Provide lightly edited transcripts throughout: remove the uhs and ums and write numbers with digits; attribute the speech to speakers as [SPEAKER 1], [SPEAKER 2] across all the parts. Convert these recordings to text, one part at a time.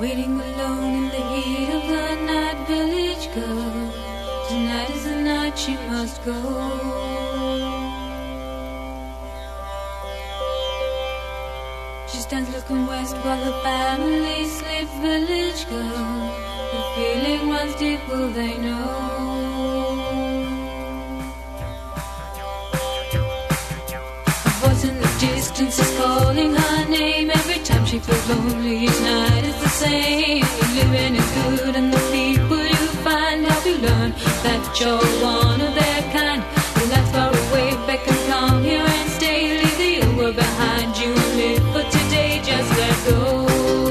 [SPEAKER 1] waiting alone in the heat of the night. Village girl, tonight is the night she must go. She stands looking west while the family sleep. Village girl, the feeling runs deep, will they know? In the distance is calling her name. Every time she feels lonely, each night is the same. Living is good and the people you find help you learn that you're one of their kind. The lights far away, beckon, come here and stay. Leave the old world behind you and live for today. Just let go.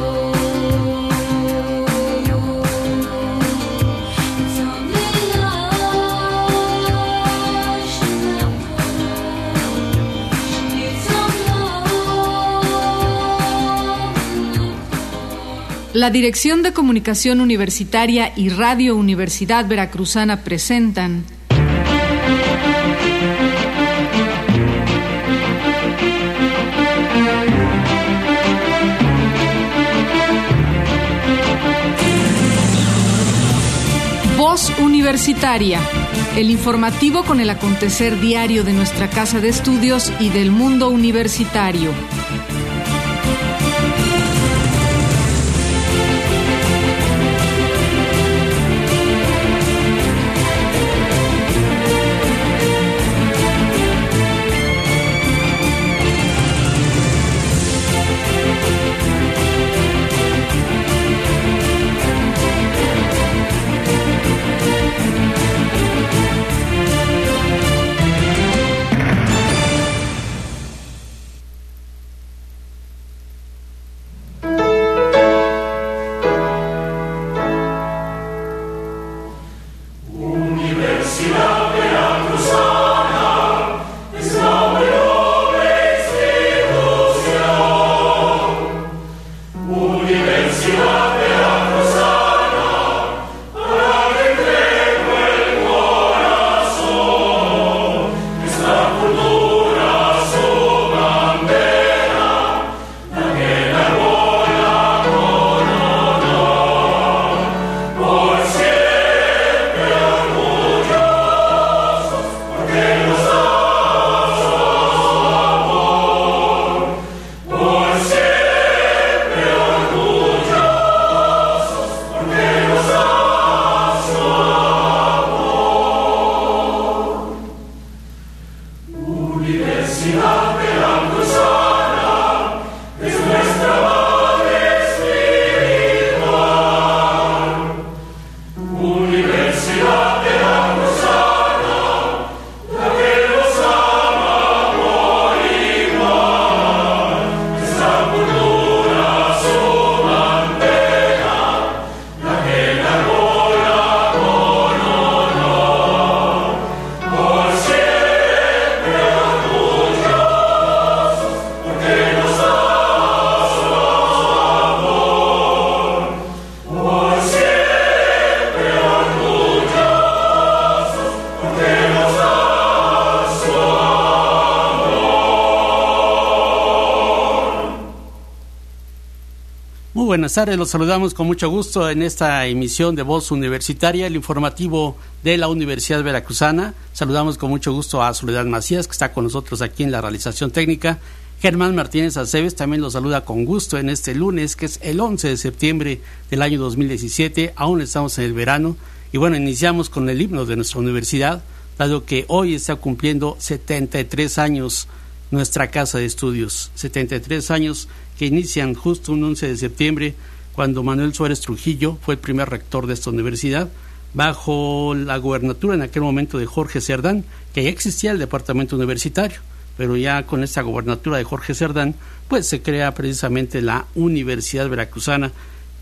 [SPEAKER 2] La Dirección de Comunicación Universitaria y Radio Universidad Veracruzana presentan Voz Universitaria, el informativo con el acontecer diario de nuestra casa de estudios y del mundo universitario.
[SPEAKER 3] Buenas tardes, los saludamos con mucho gusto en esta emisión de Voz Universitaria, el informativo de la Universidad Veracruzana. Saludamos con mucho gusto a Soledad Macías, que está con nosotros aquí en la realización técnica. Germán Martínez Aceves también los saluda con gusto en este lunes, que es el 11 de septiembre del año 2017. Aún estamos en el verano y bueno, iniciamos con el himno de nuestra universidad, dado que hoy está cumpliendo 73 años nuestra casa de estudios, 73 años que inician justo un 11 de septiembre, cuando Manuel Suárez Trujillo fue el primer rector de esta universidad, bajo la gobernatura en aquel momento de Jorge Cerdán, que ya existía el departamento universitario, pero ya con esta gobernatura de Jorge Cerdán, pues se crea precisamente la Universidad Veracruzana,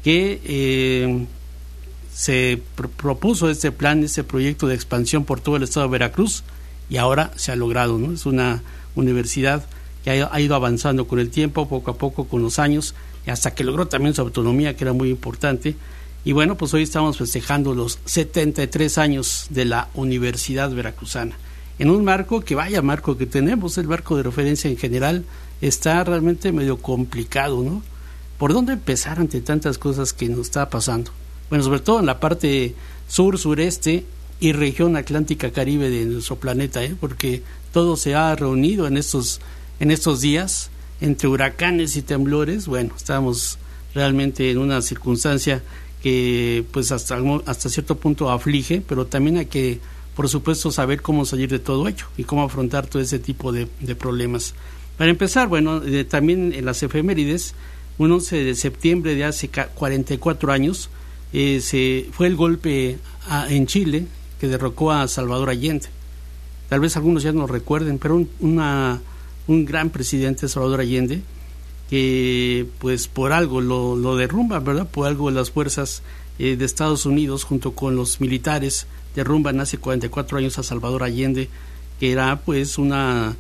[SPEAKER 3] que se propuso este plan, este proyecto de expansión por todo el estado de Veracruz, y ahora se ha logrado, ¿no? Es una universidad que ha ido avanzando con el tiempo, poco a poco, con los años, y hasta que logró también su autonomía, que era muy importante. Y bueno, pues hoy estamos festejando los 73 años de la Universidad Veracruzana, en un marco que, vaya marco que tenemos, el marco de referencia en general está realmente medio complicado, ¿no? ¿por dónde empezar ante tantas cosas que nos está pasando? Bueno, sobre todo en la parte sur, sureste y región atlántica caribe de nuestro planeta, porque todo se ha reunido en estos días, entre huracanes y temblores. Bueno, estamos realmente en una circunstancia que pues hasta cierto punto aflige, pero también hay que, por supuesto, saber cómo salir de todo ello y cómo afrontar todo ese tipo de problemas. Para empezar, bueno, también en las efemérides, un 11 de septiembre de hace 44 años, fue el golpe en Chile que derrocó a Salvador Allende. Tal vez algunos ya no recuerden, pero un gran presidente, Salvador Allende, que pues por algo lo derrumban, ¿verdad? Por algo las fuerzas de Estados Unidos junto con los militares derrumban hace 44 años a Salvador Allende, que era pues un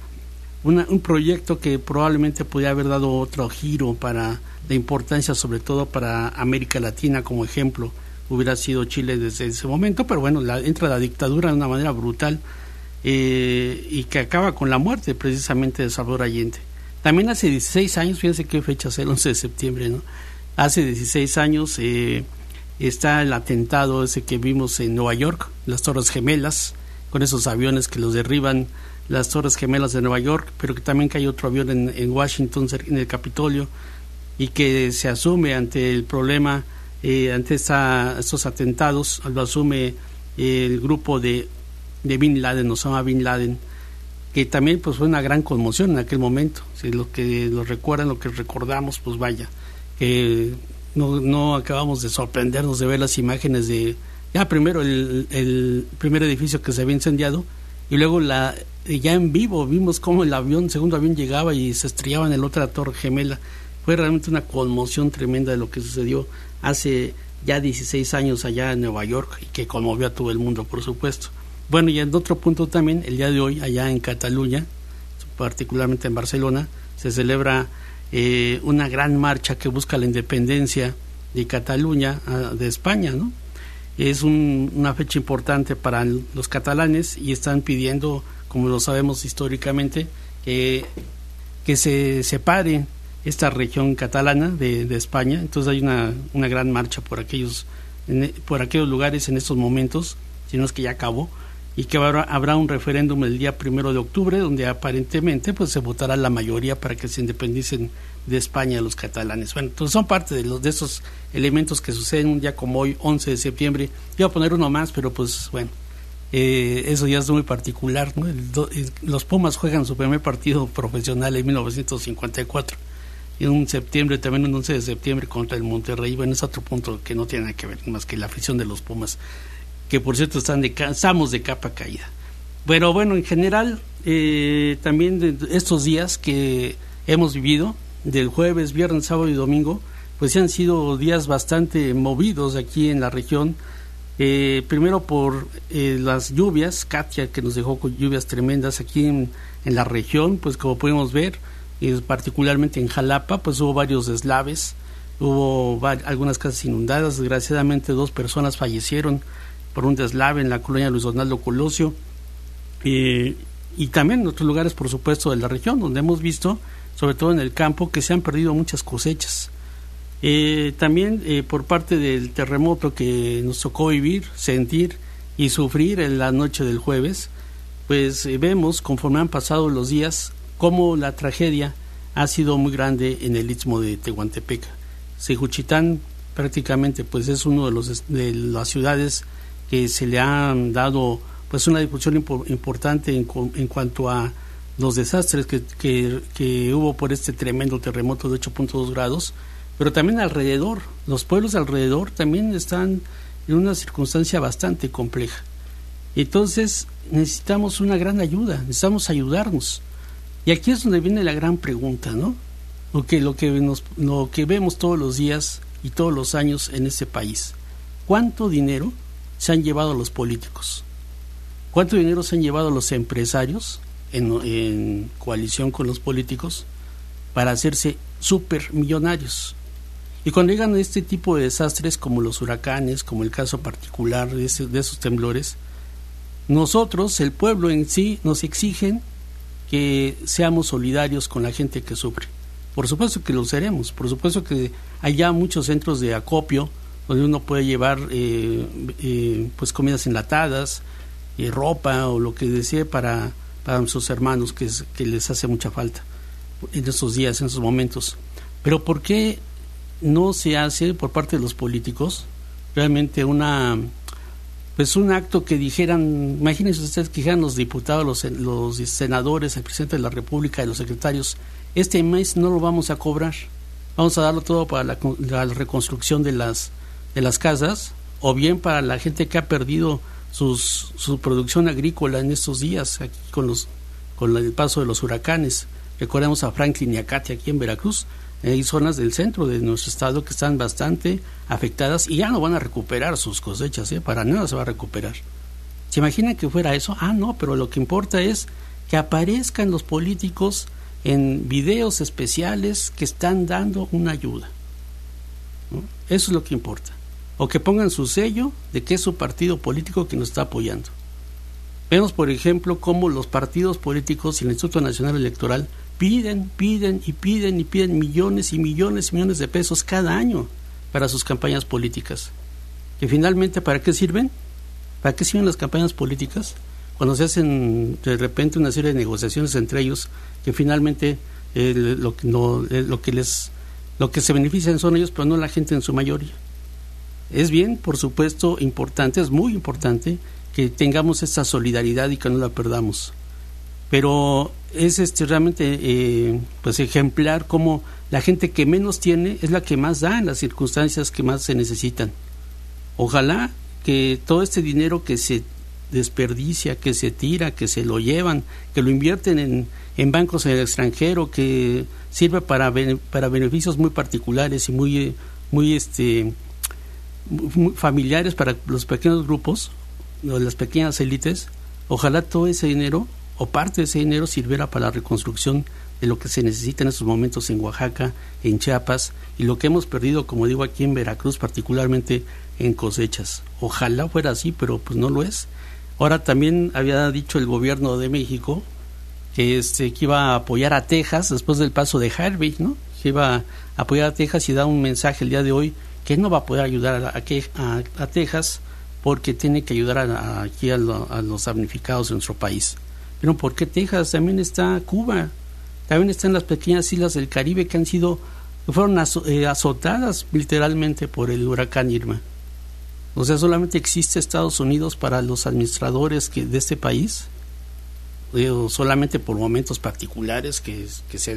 [SPEAKER 3] proyecto que probablemente podría haber dado otro giro para la importancia, sobre todo para América Latina. Como ejemplo hubiera sido Chile desde ese momento, pero bueno, entra la dictadura de una manera brutal, y que acaba con la muerte precisamente de Salvador Allende. También hace 16 años, fíjense qué fecha es el 11 de septiembre, ¿no? Hace 16 años está el atentado ese que vimos en Nueva York, las Torres Gemelas, con esos aviones que los derriban, las Torres Gemelas de Nueva York, pero que también que hay otro avión en Washington, en el Capitolio, y que se asume ante el problema, ante estos atentados, lo asume el grupo de Bin Laden, Osama Bin Laden, que también pues fue una gran conmoción en aquel momento. Si lo que lo recuerdan, lo que recordamos, pues vaya, que no acabamos de sorprendernos de ver las imágenes de ya primero el primer edificio que se había incendiado, y luego ya en vivo vimos cómo el segundo avión llegaba y se estrellaba en la otra torre gemela. Fue realmente una conmoción tremenda de lo que sucedió hace ya 16 años allá en Nueva York, y que conmovió a todo el mundo, por supuesto. Bueno, y en otro punto también, el día de hoy, allá en Cataluña, particularmente en Barcelona, se celebra una gran marcha que busca la independencia de Cataluña, de España, ¿no? Es una fecha importante para los catalanes, y están pidiendo, como lo sabemos históricamente, que se separe esta región catalana de España. Entonces hay una gran marcha por aquellos lugares en estos momentos, si no es que ya acabó, y que habrá un referéndum el día 1 de octubre, donde aparentemente pues se votará la mayoría para que se independicen de España los catalanes. Bueno, entonces son parte de esos elementos que suceden un día como hoy, 11 de septiembre. Iba a poner uno más, pero pues bueno, eso ya es muy particular, ¿no? Los Pumas juegan su primer partido profesional en 1954, y un 11 de septiembre contra el Monterrey. Bueno, es otro punto que no tiene nada que ver más que la afición de los Pumas, que por cierto estamos de capa caída. Bueno, en general, también de estos días que hemos vivido, del jueves, viernes, sábado y domingo, pues han sido días bastante movidos aquí en la región. Primero por las lluvias, Katia, que nos dejó con lluvias tremendas aquí en la región, pues como podemos ver, particularmente en Jalapa, pues hubo varios deslaves, hubo algunas casas inundadas. Desgraciadamente 2 personas fallecieron por un deslave en la colonia Luis Donaldo Colosio, y también en otros lugares, por supuesto, de la región, donde hemos visto, sobre todo en el campo, que se han perdido muchas cosechas. También por parte del terremoto que nos tocó vivir, sentir y sufrir en la noche del jueves, pues vemos, conforme han pasado los días, cómo la tragedia ha sido muy grande en el istmo de Tehuantepec. Sejuchitán prácticamente pues es uno de las ciudades que se le han dado pues una difusión importante en cuanto a los desastres que hubo por este tremendo terremoto de 8.2 grados, pero también alrededor, los pueblos alrededor también están en una circunstancia bastante compleja. Entonces necesitamos una gran ayuda, necesitamos ayudarnos. Y aquí es donde viene la gran pregunta, ¿no? Lo que vemos todos los días y todos los años en este país. ¿Cuánto dinero se han llevado los políticos? ¿Cuánto dinero se han llevado los empresarios en coalición con los políticos para hacerse supermillonarios? Y cuando llegan a este tipo de desastres como los huracanes, como el caso particular de esos temblores, nosotros, el pueblo en sí, nos exigen que seamos solidarios con la gente que sufre. Por supuesto que lo seremos, por supuesto que hay ya muchos centros de acopio donde uno puede llevar pues comidas enlatadas, ropa o lo que desee para sus hermanos que les hace mucha falta en estos días, en esos momentos. Pero ¿por qué no se hace por parte de los políticos realmente un acto que dijeran, imagínense ustedes que dijeran los diputados, los senadores, el presidente de la República y los secretarios, este mes no lo vamos a cobrar, vamos a darlo todo para la reconstrucción de las casas, o bien para la gente que ha perdido su producción agrícola en estos días aquí con el paso de los huracanes. Recordemos a Franklin y a Katia aquí en Veracruz. Hay zonas del centro de nuestro estado que están bastante afectadas y ya no van a recuperar sus cosechas, para nada se va a recuperar. ¿Se imaginan que fuera eso? No, pero lo que importa es que aparezcan los políticos en videos especiales que están dando una ayuda, ¿no? Eso es lo que importa. O que pongan su sello de que es su partido político que nos está apoyando. Vemos, por ejemplo, cómo los partidos políticos y el Instituto Nacional Electoral piden millones y millones y millones de pesos cada año para sus campañas políticas. Que finalmente, ¿para qué sirven? ¿Para qué sirven las campañas políticas? Cuando se hacen de repente una serie de negociaciones entre ellos, que finalmente lo que se benefician son ellos, pero no la gente en su mayoría. Es bien, por supuesto, importante, es muy importante que tengamos esta solidaridad y que no la perdamos. Pero es realmente pues ejemplar cómo la gente que menos tiene es la que más da en las circunstancias que más se necesitan. Ojalá que todo este dinero que se desperdicia, que se tira, que se lo llevan, que lo invierten en bancos en el extranjero, que sirve para beneficios muy particulares y muy familiares para los pequeños grupos, las pequeñas élites, ojalá todo ese dinero o parte de ese dinero sirviera para la reconstrucción de lo que se necesita en estos momentos en Oaxaca, en Chiapas, y lo que hemos perdido, como digo, aquí en Veracruz, particularmente en cosechas. Ojalá fuera así, pero pues no lo es. Ahora también había dicho el gobierno de México que iba a apoyar a Texas después del paso de Harvey, ¿no? Que iba a apoyar a Texas y da un mensaje el día de hoy que no va a poder ayudar a Texas porque tiene que ayudar aquí a los damnificados de nuestro país. Pero ¿por qué Texas? También está Cuba, también están las pequeñas islas del Caribe que fueron azotadas literalmente por el huracán Irma. O sea, solamente existe Estados Unidos para los administradores de este país, solamente por momentos particulares que se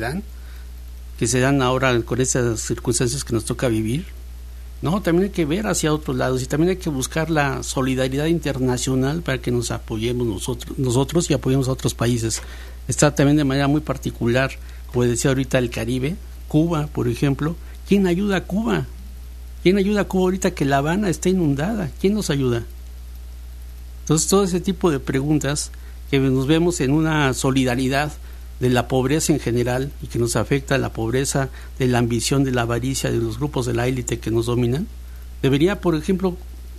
[SPEAKER 3] dan ahora con estas circunstancias que nos toca vivir. No, también hay que ver hacia otros lados y también hay que buscar la solidaridad internacional para que nos apoyemos nosotros y apoyemos a otros países. Está también de manera muy particular, como decía ahorita, el Caribe, Cuba, por ejemplo. ¿Quién ayuda a Cuba? ¿Quién ayuda a Cuba ahorita que La Habana está inundada? ¿Quién nos ayuda? Entonces, todo ese tipo de preguntas que nos vemos en una solidaridad de la pobreza en general y que nos afecta la pobreza, de la ambición, de la avaricia de los grupos de la élite que nos dominan, debería, por ejemplo,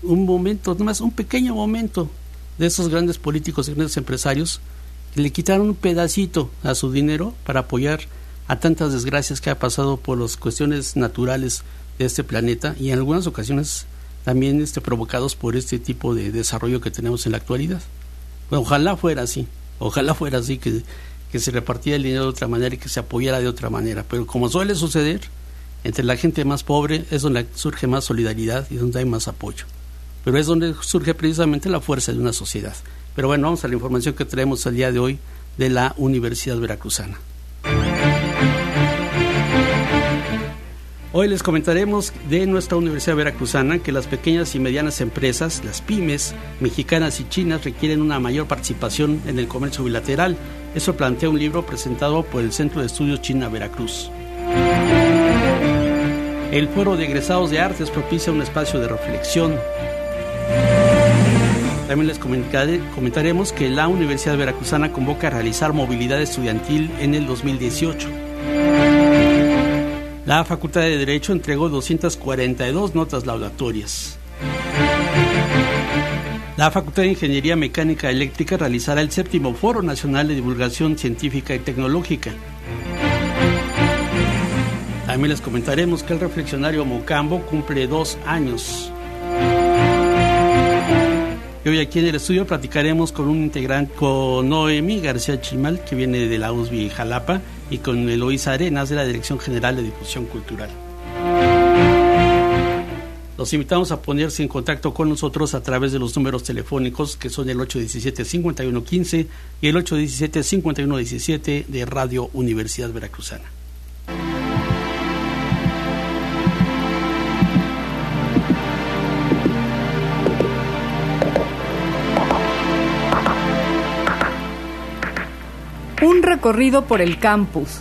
[SPEAKER 3] un pequeño momento de esos grandes políticos y grandes empresarios que le quitaron un pedacito a su dinero para apoyar a tantas desgracias que ha pasado por las cuestiones naturales de este planeta y en algunas ocasiones también provocados por este tipo de desarrollo que tenemos en la actualidad. Bueno, ojalá fuera así que se repartiera el dinero de otra manera y que se apoyara de otra manera, pero como suele suceder, entre la gente más pobre es donde surge más solidaridad y donde hay más apoyo, pero es donde surge precisamente la fuerza de una sociedad. Pero bueno, vamos a la información que traemos el día de hoy de la Universidad Veracruzana. Hoy les comentaremos de nuestra Universidad Veracruzana que las pequeñas y medianas empresas, las pymes mexicanas y chinas, requieren una mayor participación en el comercio bilateral. Eso plantea un libro presentado por el Centro de Estudios China Veracruz. El Foro de Egresados de Artes propicia un espacio de reflexión. También les comentaremos que la Universidad Veracruzana convoca a realizar movilidad estudiantil en el 2018. La Facultad de Derecho entregó 242 notas laudatorias. La Facultad de Ingeniería Mecánica Eléctrica realizará el 7º Foro Nacional de Divulgación Científica y Tecnológica. También les comentaremos que el reflexionario Mocambo cumple 2 años. Y hoy aquí en el estudio platicaremos con un integrante, con Noemí García Chimal, que viene de la USBI Jalapa, y con Eloísa Arenas, de la Dirección General de Difusión Cultural. Los invitamos a ponerse en contacto con nosotros a través de los números telefónicos que son el 817-5115 y el 817-5117 de Radio Universidad Veracruzana.
[SPEAKER 2] Un recorrido por el campus.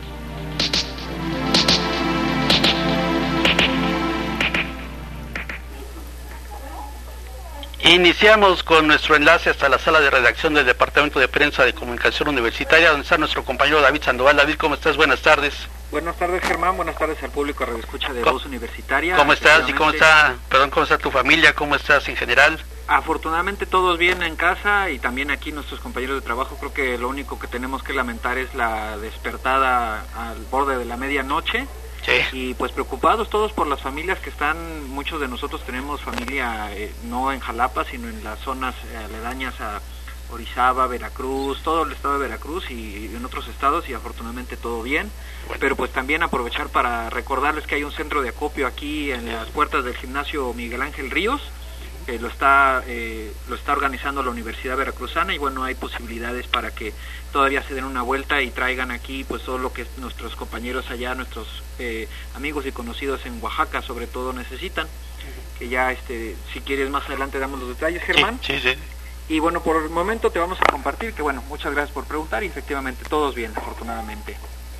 [SPEAKER 3] Iniciamos con nuestro enlace hasta la sala de redacción del Departamento de Prensa de Comunicación Universitaria, donde está nuestro compañero David Sandoval. David, ¿cómo estás? Buenas tardes.
[SPEAKER 4] Buenas tardes, Germán. Buenas tardes al público radioescucha de Voz Universitaria.
[SPEAKER 3] ¿Cómo estás? ¿Y cómo está tu familia? ¿Cómo estás en general?
[SPEAKER 4] Afortunadamente todos bien en casa y también aquí nuestros compañeros de trabajo. Creo que lo único que tenemos que lamentar es la despertada al borde de la medianoche. Sí. Y pues preocupados todos por las familias que están, muchos de nosotros tenemos familia no en Jalapa, sino en las zonas aledañas a Orizaba, Veracruz, todo el estado de Veracruz y en otros estados, y afortunadamente todo bien. Bueno. Pero pues también aprovechar para recordarles que hay un centro de acopio aquí en las puertas del gimnasio Miguel Ángel Ríos, que lo está organizando la Universidad Veracruzana, y bueno, hay posibilidades para que todavía se den una vuelta y traigan aquí pues todo lo que nuestros compañeros allá, nuestros amigos y conocidos en Oaxaca sobre todo necesitan, que ya si quieres más adelante damos los detalles, Germán. Sí. Y bueno, por el momento te vamos a compartir que bueno, muchas gracias por preguntar y efectivamente todos bien, afortunadamente.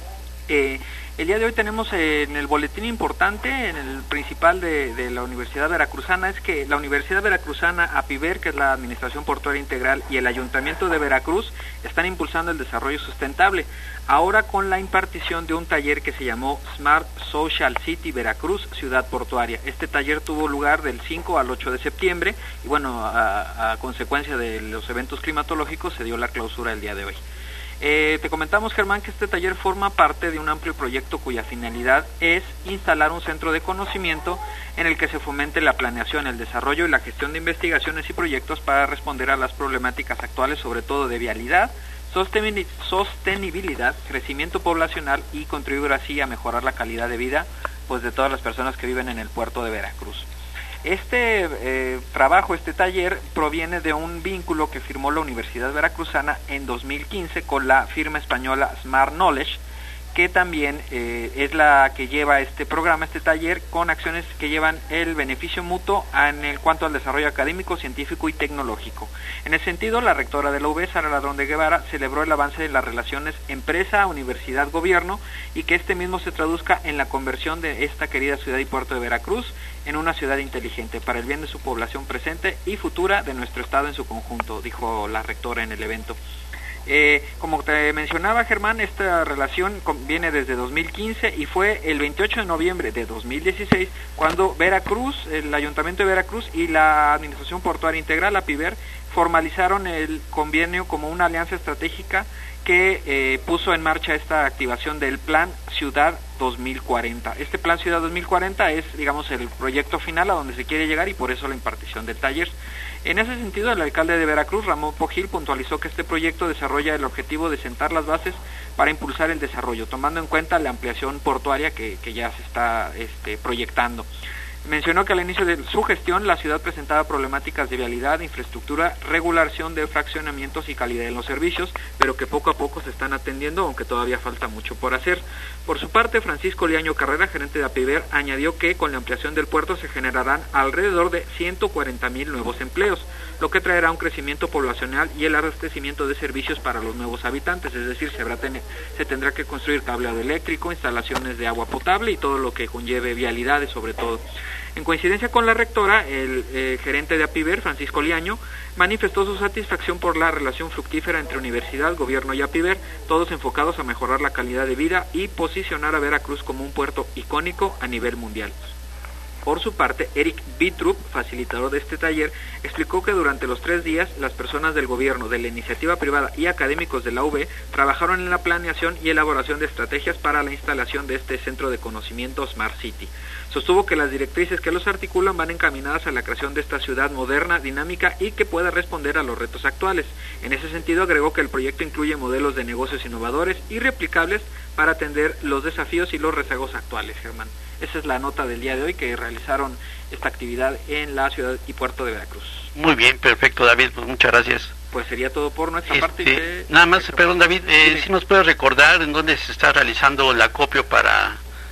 [SPEAKER 4] El día de hoy tenemos en el boletín importante, en el principal de la Universidad Veracruzana, es que la Universidad Veracruzana, APIVER, que es la Administración Portuaria Integral, y el Ayuntamiento de Veracruz están impulsando el desarrollo sustentable, ahora con la impartición de un taller que se llamó Smart Social City Veracruz, Ciudad Portuaria. Este taller tuvo lugar del 5 al 8 de septiembre y bueno, a consecuencia de los eventos climatológicos se dio la clausura el día de hoy. Te comentamos, Germán, que este taller forma parte de un amplio proyecto cuya finalidad es instalar un centro de conocimiento en el que se fomente la planeación, el desarrollo y la gestión de investigaciones y proyectos para responder a las problemáticas actuales, sobre todo de vialidad, sostenibilidad, crecimiento poblacional y contribuir así a mejorar la calidad de vida pues de todas las personas que viven en el puerto de Veracruz. Este taller proviene de un vínculo que firmó la Universidad Veracruzana en 2015 con la firma española Smart Knowledge, que también es la que lleva este programa, este taller, con acciones que llevan el beneficio mutuo en cuanto al desarrollo académico, científico y tecnológico. En ese sentido, la rectora de la UB, Sara Ladrón de Guevara, celebró el avance de las relaciones empresa, universidad, gobierno, y que este mismo se traduzca en la conversión de esta querida ciudad y puerto de Veracruz en una ciudad inteligente para el bien de su población presente y futura, de nuestro estado en su conjunto, dijo la rectora en el evento. Como te mencionaba, Germán, esta relación viene desde 2015 y fue el 28 de noviembre de 2016 cuando Veracruz, el Ayuntamiento de Veracruz y la Administración Portuaria Integral, APIVER, formalizaron el convenio como una alianza estratégica que puso en marcha esta activación del Plan Ciudad 2040. Este Plan Ciudad 2040 es, digamos, el proyecto final a donde se quiere llegar y por eso la impartición del taller. En ese sentido, el alcalde de Veracruz, Ramón Pogil, puntualizó que este proyecto desarrolla el objetivo de sentar las bases para impulsar el desarrollo, tomando en cuenta la ampliación portuaria que ya se está proyectando. Mencionó que al inicio de su gestión la ciudad presentaba problemáticas de vialidad, infraestructura, regulación de fraccionamientos y calidad en los servicios, pero que poco a poco se están atendiendo, aunque todavía falta mucho por hacer. Por su parte, Francisco Liaño Carrera, gerente de APIVER, añadió que con la ampliación del puerto se generarán alrededor de 140,000 nuevos empleos, lo que traerá un crecimiento poblacional y el abastecimiento de servicios para los nuevos habitantes, es decir, se tendrá que construir cableado eléctrico, instalaciones de agua potable y todo lo que conlleve vialidades sobre todo. En coincidencia con la rectora, el gerente de APIVER, Francisco Liaño, manifestó su satisfacción por la relación fructífera entre universidad, gobierno y APIVER, todos enfocados a mejorar la calidad de vida y posicionar a Veracruz como un puerto icónico a nivel mundial. Por su parte, Eric Bitrup, facilitador de este taller, explicó que durante los 3 días las personas del gobierno, de la iniciativa privada y académicos de la UB trabajaron en la planeación y elaboración de estrategias para la instalación de este centro de conocimiento Smart City. Sostuvo que las directrices que los articulan van encaminadas a la creación de esta ciudad moderna, dinámica y que pueda responder a los retos actuales. En ese sentido, agregó que el proyecto incluye modelos de negocios innovadores y replicables para atender los desafíos y los rezagos actuales, Germán. Esa es la nota del día de hoy, que realizaron esta actividad en la ciudad y puerto de Veracruz. Muy bien, perfecto, David, pues muchas gracias. Pues sería todo por nuestra parte.
[SPEAKER 3] Nada más, perdón, David, si nos puedes recordar en dónde se está realizando el acopio para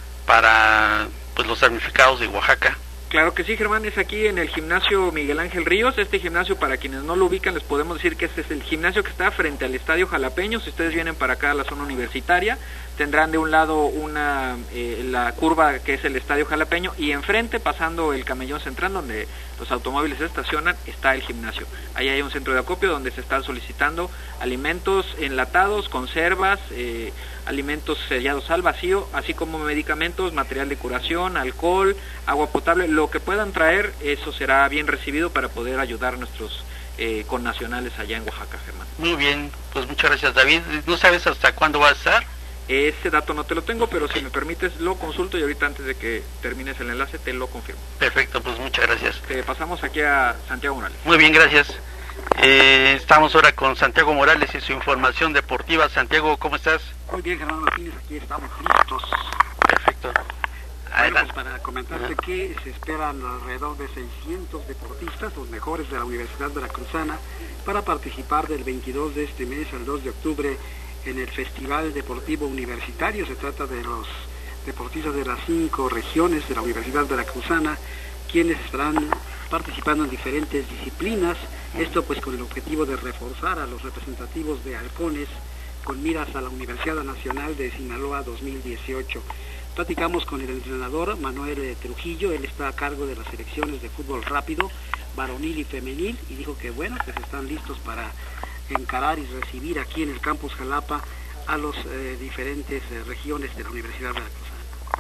[SPEAKER 3] pues los damnificados de Oaxaca.
[SPEAKER 4] Claro que sí, Germán, es aquí en el gimnasio Miguel Ángel Ríos. Este gimnasio, para quienes no lo ubican, les podemos decir que este es el gimnasio que está frente al Estadio Jalapeño. Si ustedes vienen para acá a la zona universitaria, tendrán de un lado la curva que es el Estadio Jalapeño, y enfrente, pasando el Camellón Central, donde los automóviles se estacionan, está el gimnasio. Ahí hay un centro de acopio donde se están solicitando alimentos enlatados, conservas, alimentos sellados al vacío, así como medicamentos, material de curación, alcohol, agua potable. Lo que puedan traer, eso será bien recibido para poder ayudar a nuestros connacionales allá en Oaxaca, Germán.
[SPEAKER 3] Muy bien, pues muchas gracias, David. ¿No sabes hasta cuándo va a estar?
[SPEAKER 4] Ese dato no te lo tengo, pero si me permites lo consulto y ahorita, antes de que termines el enlace, te lo confirmo.
[SPEAKER 3] Perfecto, pues muchas gracias.
[SPEAKER 4] Te pasamos aquí a Santiago Morales.
[SPEAKER 3] Muy bien, gracias. Estamos ahora con Santiago Morales y su información deportiva. Santiago, ¿cómo estás?
[SPEAKER 5] Muy bien, Germán Martínez, aquí estamos listos.
[SPEAKER 3] Perfecto.
[SPEAKER 5] Bueno, pues para comentarte que se esperan alrededor de 600 deportistas, los mejores de la Universidad Veracruzana, para participar del 22 de este mes al 2 de octubre en el Festival Deportivo Universitario. Se trata de los deportistas de las 5 regiones de la Universidad Veracruzana, quienes estarán participando en diferentes disciplinas, esto pues con el objetivo de reforzar a los representativos de halcones con miras a la Universidad Nacional de Sinaloa 2018. Platicamos con el entrenador Manuel Trujillo, él está a cargo de las selecciones de fútbol rápido, varonil y femenil, y dijo que bueno, pues están listos para encarar y recibir aquí en el campus Jalapa a los diferentes regiones de la Universidad Veracruzana.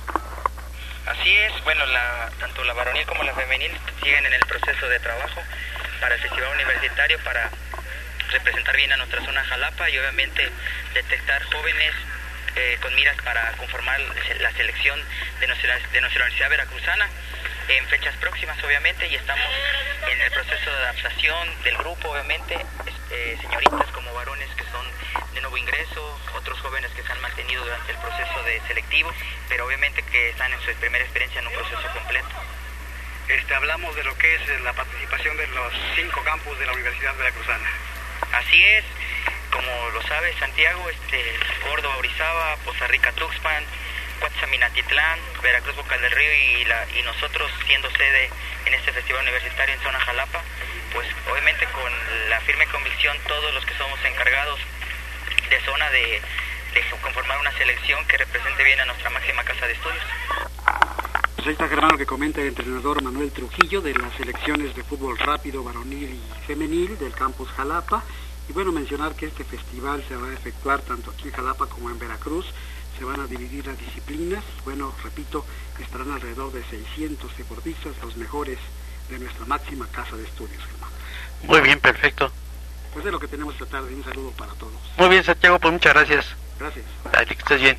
[SPEAKER 6] Así es, bueno, tanto la varonil como la femenil siguen en el proceso de trabajo para el Festival Universitario, para representar bien a nuestra zona Jalapa y obviamente detectar jóvenes con miras para conformar la selección de nuestra Universidad Veracruzana en fechas próximas, obviamente, y estamos en el proceso de adaptación del grupo, obviamente, señoritas como varones que son de nuevo ingreso, otros jóvenes que se han mantenido durante el proceso de selectivo, pero obviamente que están en su primera experiencia en un proceso completo.
[SPEAKER 5] Hablamos de lo que es la participación de los 5 campus de la Universidad Veracruzana.
[SPEAKER 6] Así es, como lo sabe Santiago, Córdoba, Orizaba, Poza Rica, Tuxpan, Cuatzaminatitlán, Veracruz, Boca del Río y nosotros siendo sede en este festival universitario en zona Jalapa, pues obviamente con la firme convicción todos los que somos encargados de zona de conformar una selección que represente bien a nuestra máxima casa de estudios.
[SPEAKER 5] Pues ahí está, Germán, lo que comenta el entrenador Manuel Trujillo de las selecciones de fútbol rápido, varonil y femenil del campus Jalapa. Y bueno, mencionar que este festival se va a efectuar tanto aquí en Jalapa como en Veracruz. Se van a dividir las disciplinas. Bueno, repito, estarán alrededor de 600 deportistas, los mejores de nuestra máxima casa de estudios, Germán.
[SPEAKER 3] Muy bien, perfecto.
[SPEAKER 5] Pues es lo que tenemos esta tarde. Un saludo para todos.
[SPEAKER 3] Muy bien, Santiago, pues muchas gracias.
[SPEAKER 5] Gracias.
[SPEAKER 3] Dale, que estés bien.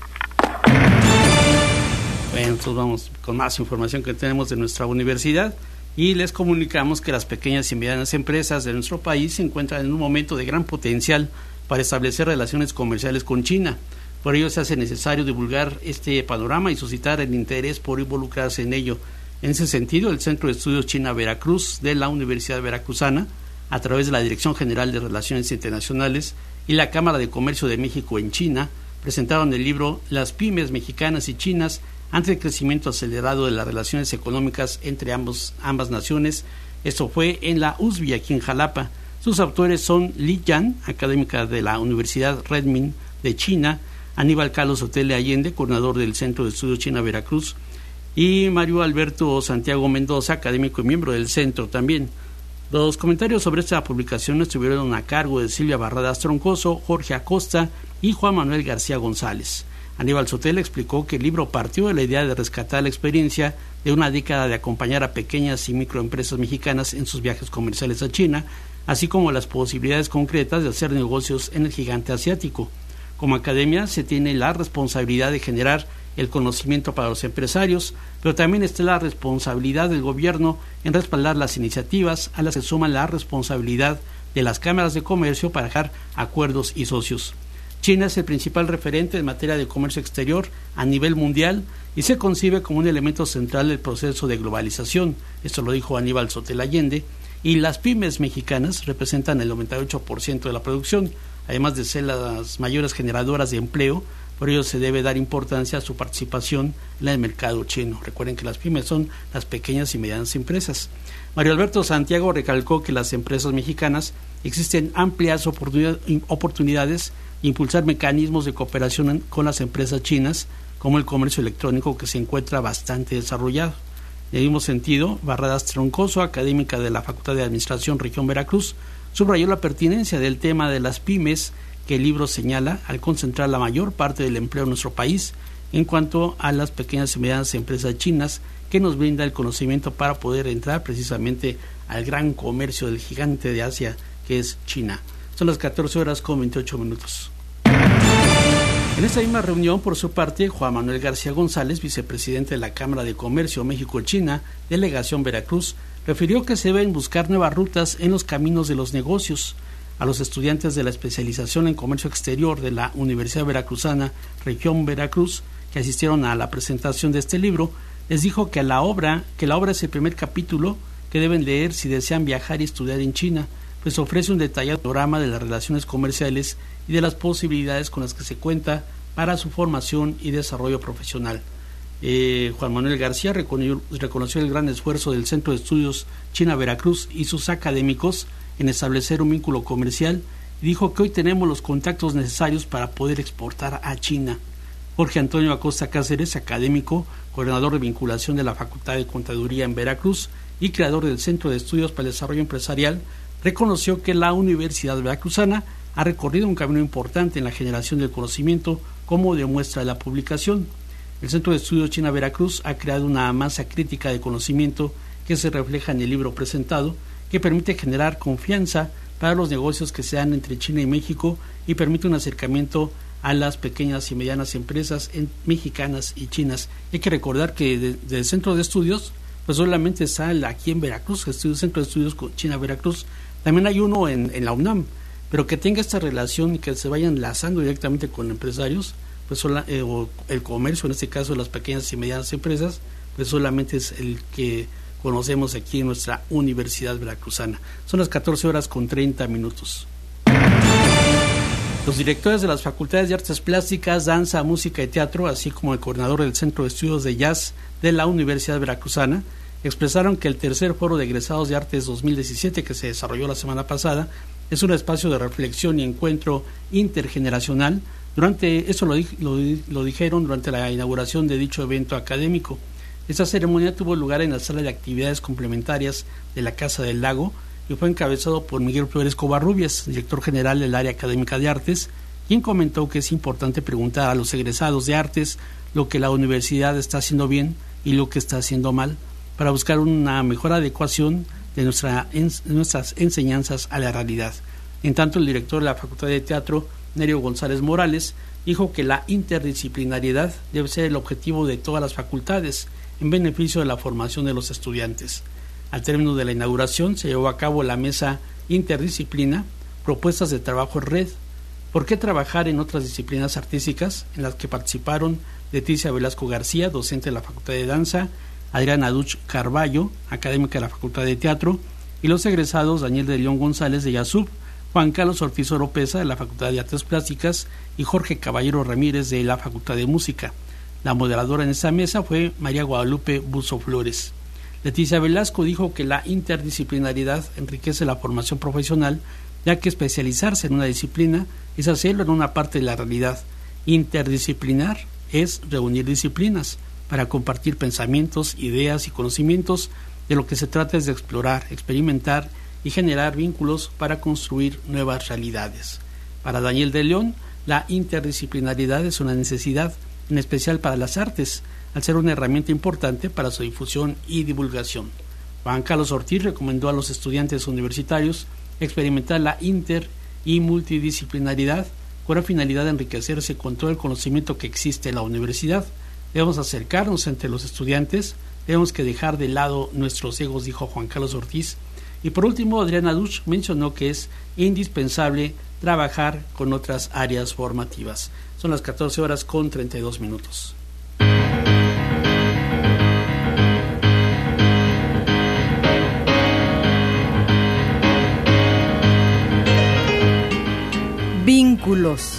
[SPEAKER 3] Bueno, entonces vamos con más información que tenemos de nuestra universidad y les comunicamos que las pequeñas y medianas empresas de nuestro país se encuentran en un momento de gran potencial para establecer relaciones comerciales con China. Por ello se hace necesario divulgar este panorama y suscitar el interés por involucrarse en ello. En ese sentido, el Centro de Estudios China Veracruz de la Universidad Veracruzana, a través de la Dirección General de Relaciones Internacionales y la Cámara de Comercio de México en China, presentaron el libro Las pymes mexicanas y chinas ante el crecimiento acelerado de las relaciones económicas entre ambas naciones. Esto fue en la USB aquí en Jalapa. Sus autores son Li Yan, académica de la Universidad Redming de China, Aníbal Carlos Otele Allende, coordinador del Centro de Estudios China Veracruz, y Mario Alberto Santiago Mendoza, académico y miembro del centro también. Los comentarios sobre esta publicación estuvieron a cargo de Silvia Barradas Troncoso, Jorge Acosta y Juan Manuel García González. Aníbal Sotelo explicó que el libro partió de la idea de rescatar la experiencia de una década de acompañar a pequeñas y microempresas mexicanas en sus viajes comerciales a China, así como las posibilidades concretas de hacer negocios en el gigante asiático. Como academia se tiene la responsabilidad de generar el conocimiento para los empresarios, pero también está la responsabilidad del gobierno en respaldar las iniciativas a las que suma la responsabilidad de las cámaras de comercio para dejar acuerdos y socios. China es el principal referente en materia de comercio exterior a nivel mundial y se concibe como un elemento central del proceso de globalización. Esto lo dijo Aníbal Sotelo Allende, y las pymes mexicanas representan el 98% de la producción, además de ser las mayores generadoras de empleo. Por ello se debe dar importancia a su participación en el mercado chino. Recuerden que las pymes son las pequeñas y medianas empresas. Mario Alberto Santiago recalcó que las empresas mexicanas existen amplias oportunidades de impulsar mecanismos de cooperación con las empresas chinas, como el comercio electrónico, que se encuentra bastante desarrollado. En el mismo sentido, Barradas Troncoso, académica de la Facultad de Administración Región Veracruz, subrayó la pertinencia del tema de las pymes que el libro señala al concentrar la mayor parte del empleo en nuestro país en cuanto a las pequeñas y medianas empresas chinas, que nos brinda el conocimiento para poder entrar precisamente al gran comercio del gigante de Asia, que es China. Son las 14:28. En esta misma reunión, por su parte, Juan Manuel García González, vicepresidente de la Cámara de Comercio México-China, delegación Veracruz, refirió que se deben buscar nuevas rutas en los caminos de los negocios. A los estudiantes de la especialización en comercio exterior de la Universidad Veracruzana, Región Veracruz, que asistieron a la presentación de este libro, les dijo que la obra es el primer capítulo que deben leer si desean viajar y estudiar en China, pues ofrece un detallado panorama de las relaciones comerciales y de las posibilidades con las que se cuenta para su formación y desarrollo profesional. Juan Manuel García reconoció el gran esfuerzo del Centro de Estudios China-Veracruz y sus académicos en establecer un vínculo comercial y dijo que hoy tenemos los contactos necesarios para poder exportar a China. Jorge Antonio Acosta Cáceres, académico, coordinador de vinculación de la Facultad de Contaduría en Veracruz y creador del Centro de Estudios para el Desarrollo Empresarial, reconoció que la Universidad Veracruzana ha recorrido un camino importante en la generación del conocimiento, como demuestra la publicación. El Centro de Estudios China-Veracruz ha creado una masa crítica de conocimiento que se refleja en el libro presentado, que permite generar confianza para los negocios que se dan entre China y México y permite un acercamiento a las pequeñas y medianas empresas mexicanas y chinas. Hay que recordar que del Centro de Estudios, pues solamente está aquí en Veracruz, el Centro de Estudios China-Veracruz. También hay uno en la UNAM, pero que tenga esta relación y que se vayan enlazando directamente con empresarios, pues o el comercio, en este caso las pequeñas y medianas empresas, pues solamente es el que conocemos aquí en nuestra Universidad Veracruzana. Son las 14:30. Los directores de las Facultades de Artes Plásticas, Danza, Música y Teatro, así como el coordinador del Centro de Estudios de Jazz de la Universidad Veracruzana, expresaron que el tercer Foro de Egresados de Artes 2017, que se desarrolló la semana pasada, es un espacio de reflexión y encuentro intergeneracional. Eso lo dijeron durante la inauguración de dicho evento académico. Esta ceremonia tuvo lugar en la sala de actividades complementarias de la Casa del Lago y fue encabezado por Miguel Flores Covarrubias, director general del área académica de artes, quien comentó que es importante preguntar a los egresados de artes lo que la universidad está haciendo bien y lo que está haciendo mal, para buscar una mejor adecuación de nuestras enseñanzas a la realidad. En tanto, el director de la Facultad de Teatro, Nerio González Morales, dijo que la interdisciplinariedad debe ser el objetivo de todas las facultades, en beneficio de la formación de los estudiantes. Al término de la inauguración se llevó a cabo la mesa Interdisciplina, propuestas de trabajo en red. ¿Por qué trabajar en otras disciplinas artísticas?, en las que participaron Leticia Velasco García, docente de la Facultad de Danza, Adriana Duch Carballo, académica de la Facultad de Teatro, y los egresados Daniel de León González de YASUB, Juan Carlos Ortiz Oropesa de la Facultad de Artes Plásticas y Jorge Caballero Ramírez de la Facultad de Música. La moderadora en esa mesa fue María Guadalupe Buzo Flores. Leticia Velasco dijo que la interdisciplinariedad enriquece la formación profesional, ya que especializarse en una disciplina es hacerlo en una parte de la realidad. Interdisciplinar es reunir disciplinas para compartir pensamientos, ideas y conocimientos. De lo que se trata es de explorar, experimentar y generar vínculos para construir nuevas realidades. Para Daniel de León, la interdisciplinaridad es una necesidad, en especial para las artes, al ser una herramienta importante para su difusión y divulgación. Juan Carlos Ortiz recomendó a los estudiantes universitarios experimentar la inter y multidisciplinaridad con la finalidad de enriquecerse con todo el conocimiento que existe en la universidad. Debemos acercarnos entre los estudiantes, tenemos que dejar de lado nuestros egos, dijo Juan Carlos Ortiz. Y por último, Adriana Duch mencionó que es indispensable trabajar con otras áreas formativas. Son las 14:32.
[SPEAKER 2] Vínculos.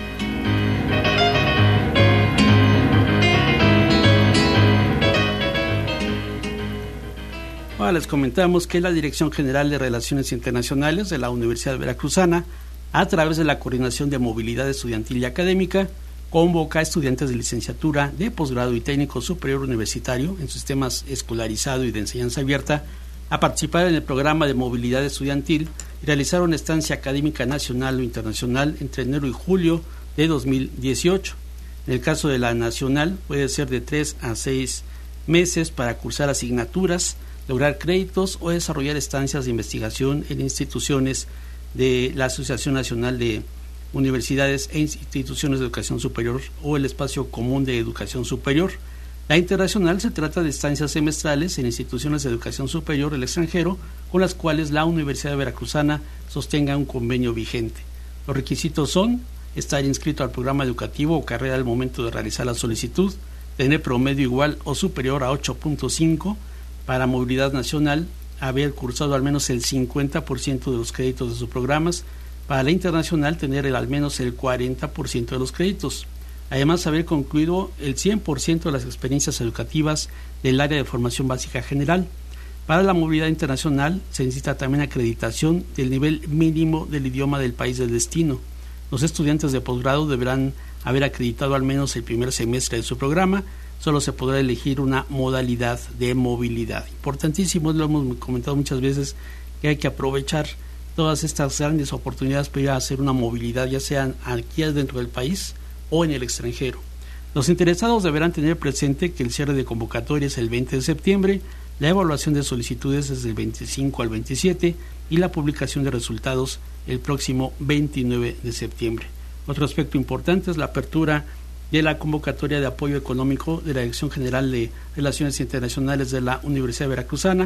[SPEAKER 3] Ahora les comentamos que la Dirección General de Relaciones Internacionales de la Universidad Veracruzana, a través de la Coordinación de Movilidad Estudiantil y Académica, convoca a estudiantes de licenciatura, de posgrado y técnico superior universitario en sistemas escolarizado y de enseñanza abierta a participar en el programa de movilidad estudiantil y realizar una estancia académica nacional o internacional entre enero y julio de 2018. En el caso de la nacional, puede ser de 3 a 6 meses para cursar asignaturas, lograr créditos o desarrollar estancias de investigación en instituciones de la Asociación Nacional de Universidades e Instituciones de Educación Superior o el Espacio Común de Educación Superior. La internacional se trata de estancias semestrales en instituciones de educación superior del extranjero con las cuales la Universidad Veracruzana sostenga un convenio vigente. Los requisitos son estar inscrito al programa educativo o carrera al momento de realizar la solicitud, tener promedio igual o superior a 8.5, para movilidad nacional, haber cursado al menos el 50% de los créditos de sus programas, para la internacional tener al menos el 40% de los créditos. Además, haber concluido el 100% de las experiencias educativas del área de formación básica general. Para la movilidad internacional se necesita también acreditación del nivel mínimo del idioma del país de destino. Los estudiantes de posgrado deberán haber acreditado al menos el primer semestre de su programa. Solo se podrá elegir una modalidad de movilidad. Importantísimo, lo hemos comentado muchas veces, que hay que aprovechar todas estas grandes oportunidades para ir a hacer una movilidad, ya sean aquí dentro del país o en el extranjero. Los interesados deberán tener presente que el cierre de convocatoria es el 20 de septiembre, la evaluación de solicitudes es del 25 al 27 y la publicación de resultados el próximo 29 de septiembre. Otro aspecto importante es la apertura de la convocatoria de apoyo económico de la Dirección General de Relaciones Internacionales de la Universidad Veracruzana,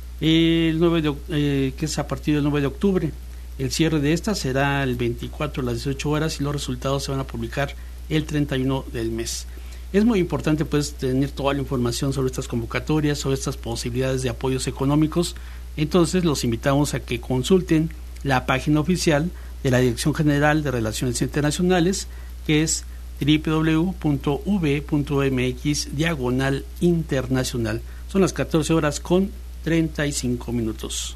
[SPEAKER 3] que es a partir del 9 de octubre. El cierre de esta será el 24 a las 18 horas y los resultados se van a publicar el 31 del mes. Es muy importante pues tener toda la información sobre estas convocatorias, sobre estas posibilidades de apoyos económicos. Entonces los invitamos a que consulten la página oficial de la Dirección General de Relaciones Internacionales, que es www.v.mx/internacional. Son las 14:35.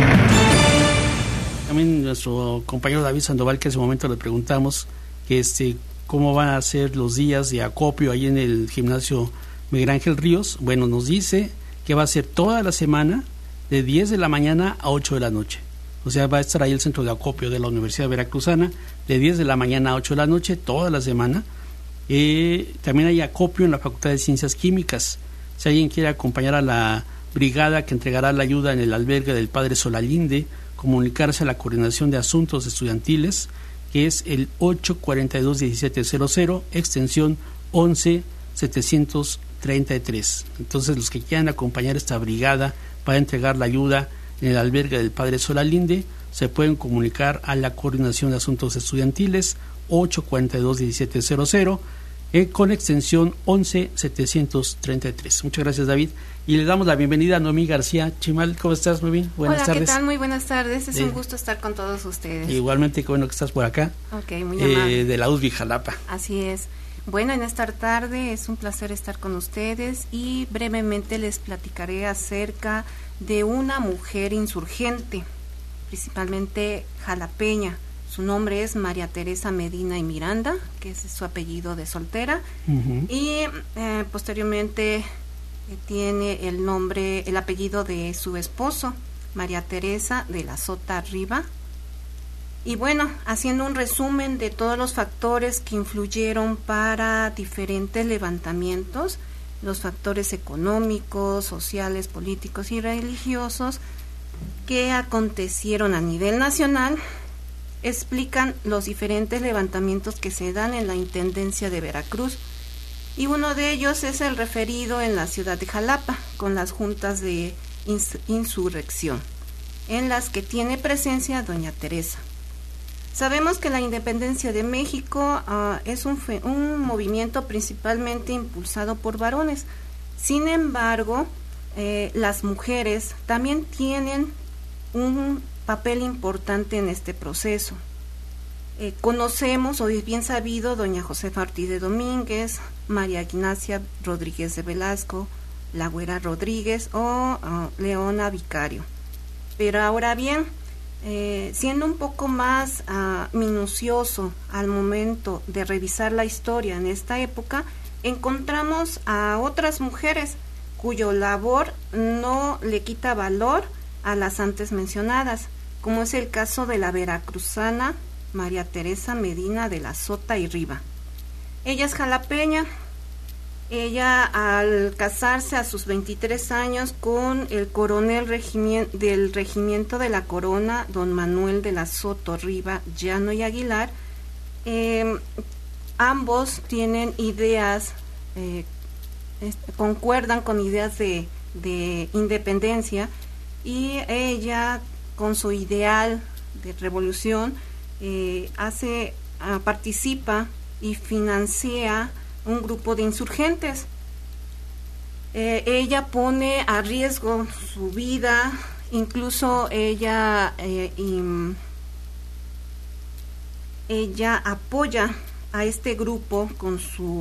[SPEAKER 3] También nuestro compañero David Sandoval, que en ese momento le preguntamos que cómo van a ser los días de acopio ahí en el gimnasio Miguel Ángel Ríos. Bueno, nos dice que va a ser toda la semana de 10 de la mañana a 8 de la noche. O sea, va a estar ahí el centro de acopio de la Universidad Veracruzana de 10 de la mañana a 8 de la noche, toda la semana. También hay acopio en la Facultad de Ciencias Químicas. Si alguien quiere acompañar a la brigada que entregará la ayuda en el albergue del Padre Solalinde, comunicarse a la Coordinación de Asuntos Estudiantiles, que es el 842-1700, extensión 11-733. Entonces, los que quieran acompañar esta brigada para entregar la ayuda en el albergue del Padre Solalinde, se pueden comunicar a la Coordinación de Asuntos Estudiantiles 842-1700 con extensión 11-733. Muchas gracias, David. Y le damos la bienvenida a Noemí García Chimal. ¿Cómo estás, Noemí?
[SPEAKER 7] Buenas tardes. ¿Qué tal? Muy buenas tardes. Es un gusto estar con todos ustedes.
[SPEAKER 3] Igualmente, qué bueno que estás por acá.
[SPEAKER 7] Ok, muy amable.
[SPEAKER 3] De la USBI Jalapa.
[SPEAKER 7] Así es. Bueno, en esta tarde es un placer estar con ustedes y brevemente les platicaré acerca de una mujer insurgente, principalmente jalapeña. Su nombre es María Teresa Medina y Miranda, que es su apellido de soltera, y posteriormente tiene el apellido de su esposo, María Teresa de la Sota Riva, Y bueno, haciendo un resumen de todos los factores que influyeron para diferentes levantamientos, los factores económicos, sociales, políticos y religiosos que acontecieron a nivel nacional, explican los diferentes levantamientos que se dan en la Intendencia de Veracruz. Y uno de ellos es el referido en la ciudad de Jalapa, con las juntas de insurrección, en las que tiene presencia doña Teresa. Sabemos que la independencia de México es un movimiento principalmente impulsado por varones. Sin embargo, las mujeres también tienen un papel importante en este proceso. Conocemos, o es bien sabido, doña Josefa Ortiz de Domínguez, María Ignacia Rodríguez de Velasco, la Güera Rodríguez o Leona Vicario. Pero ahora bien, siendo un poco más minucioso al momento de revisar la historia en esta época, encontramos a otras mujeres cuyo labor no le quita valor a las antes mencionadas, como es el caso de la veracruzana María Teresa Medina de la Sota y Riva. Ella es jalapeña. Ella, al casarse a sus 23 años con el coronel del Regimiento de la Corona, don Manuel de la Soto, Riva, Llano y Aguilar, ambos tienen ideas, concuerdan con ideas de independencia, y ella, con su ideal de revolución, participa y financia un grupo de insurgentes. Ella pone a riesgo su vida, incluso ella apoya a este grupo con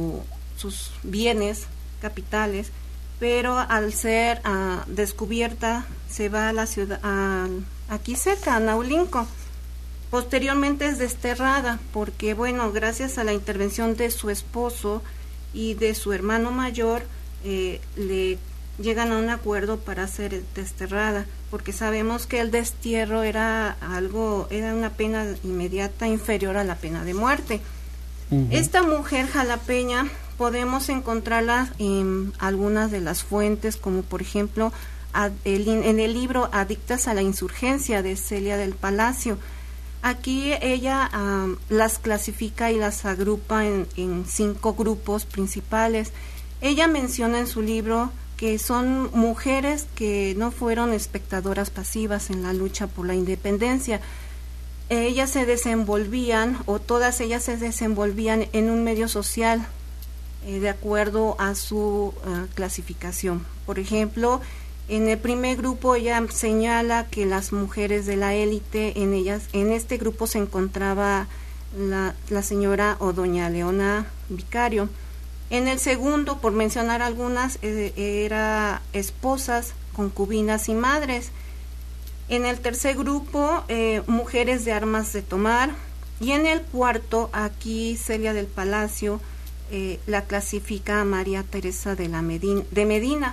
[SPEAKER 7] sus bienes capitales, pero al ser descubierta se va a la ciudad, aquí cerca, a Naulinco. Posteriormente es desterrada porque, bueno, gracias a la intervención de su esposo y de su hermano mayor, le llegan a un acuerdo para ser desterrada, porque sabemos que el destierro era una pena inmediata inferior a la pena de muerte. Uh-huh. Esta mujer jalapeña podemos encontrarla en algunas de las fuentes, como por ejemplo en el libro Adictas a la Insurgencia de Celia del Palacio. Aquí ella las clasifica y las agrupa en 5 grupos principales. Ella menciona en su libro que son mujeres que no fueron espectadoras pasivas en la lucha por la independencia. Ellas se desenvolvían, o todas ellas se desenvolvían en un medio social de acuerdo a su clasificación. Por ejemplo, en el primer grupo ella señala que las mujeres de la élite, en este grupo se encontraba la señora o doña Leona Vicario. En el segundo, por mencionar algunas, era esposas, concubinas y madres. En el tercer grupo, mujeres de armas de tomar. Y en el cuarto, aquí Celia del Palacio la clasifica a María Teresa de Medina.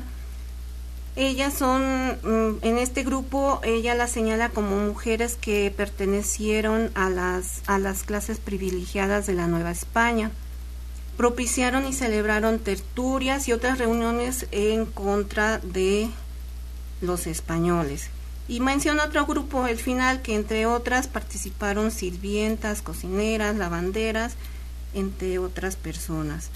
[SPEAKER 7] Ellas son, en este grupo, ella las señala como mujeres que pertenecieron a las clases privilegiadas de la Nueva España. Propiciaron y celebraron tertulias y otras reuniones en contra de los españoles. Y menciona otro grupo, el final, que entre otras participaron sirvientas, cocineras, lavanderas, entre otras personas.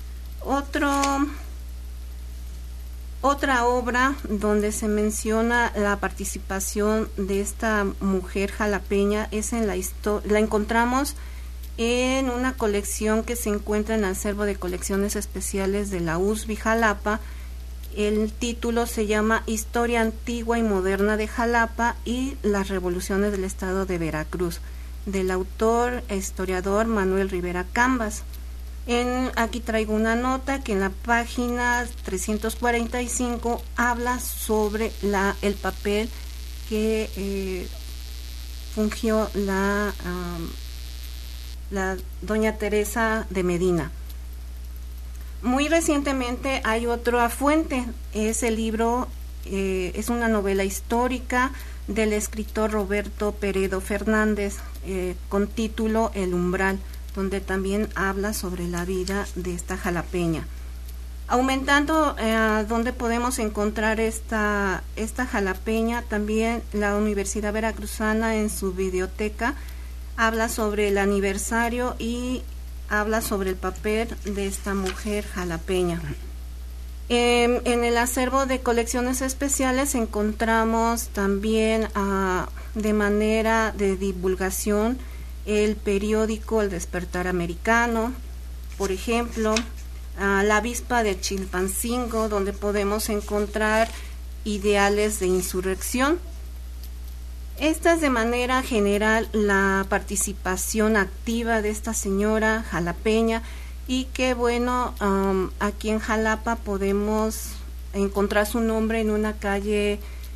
[SPEAKER 7] Otra obra donde se menciona la participación de esta mujer jalapeña es la encontramos en una colección que se encuentra en el acervo de colecciones especiales de la USB Jalapa. El título se llama Historia Antigua y Moderna de Jalapa y las Revoluciones del Estado de Veracruz, del autor historiador Manuel Rivera Cambas. Aquí traigo una nota que en la página 345 habla sobre el papel que fungió la doña Teresa de Medina. Muy recientemente hay otra fuente, es el libro, es una novela histórica del escritor Roberto Peredo Fernández, con título El Umbral, donde también habla sobre la vida de esta jalapeña. Aumentando donde podemos encontrar esta jalapeña, también la Universidad Veracruzana en su biblioteca habla sobre el aniversario y habla sobre el papel de esta mujer jalapeña. En el acervo de colecciones especiales encontramos también de manera de divulgación el periódico El Despertar Americano, por ejemplo, la avispa de Chilpancingo, donde podemos encontrar ideales de insurrección. Esta es de manera general la participación activa de esta señora jalapeña, y que bueno, aquí en Jalapa podemos encontrar su nombre en una calle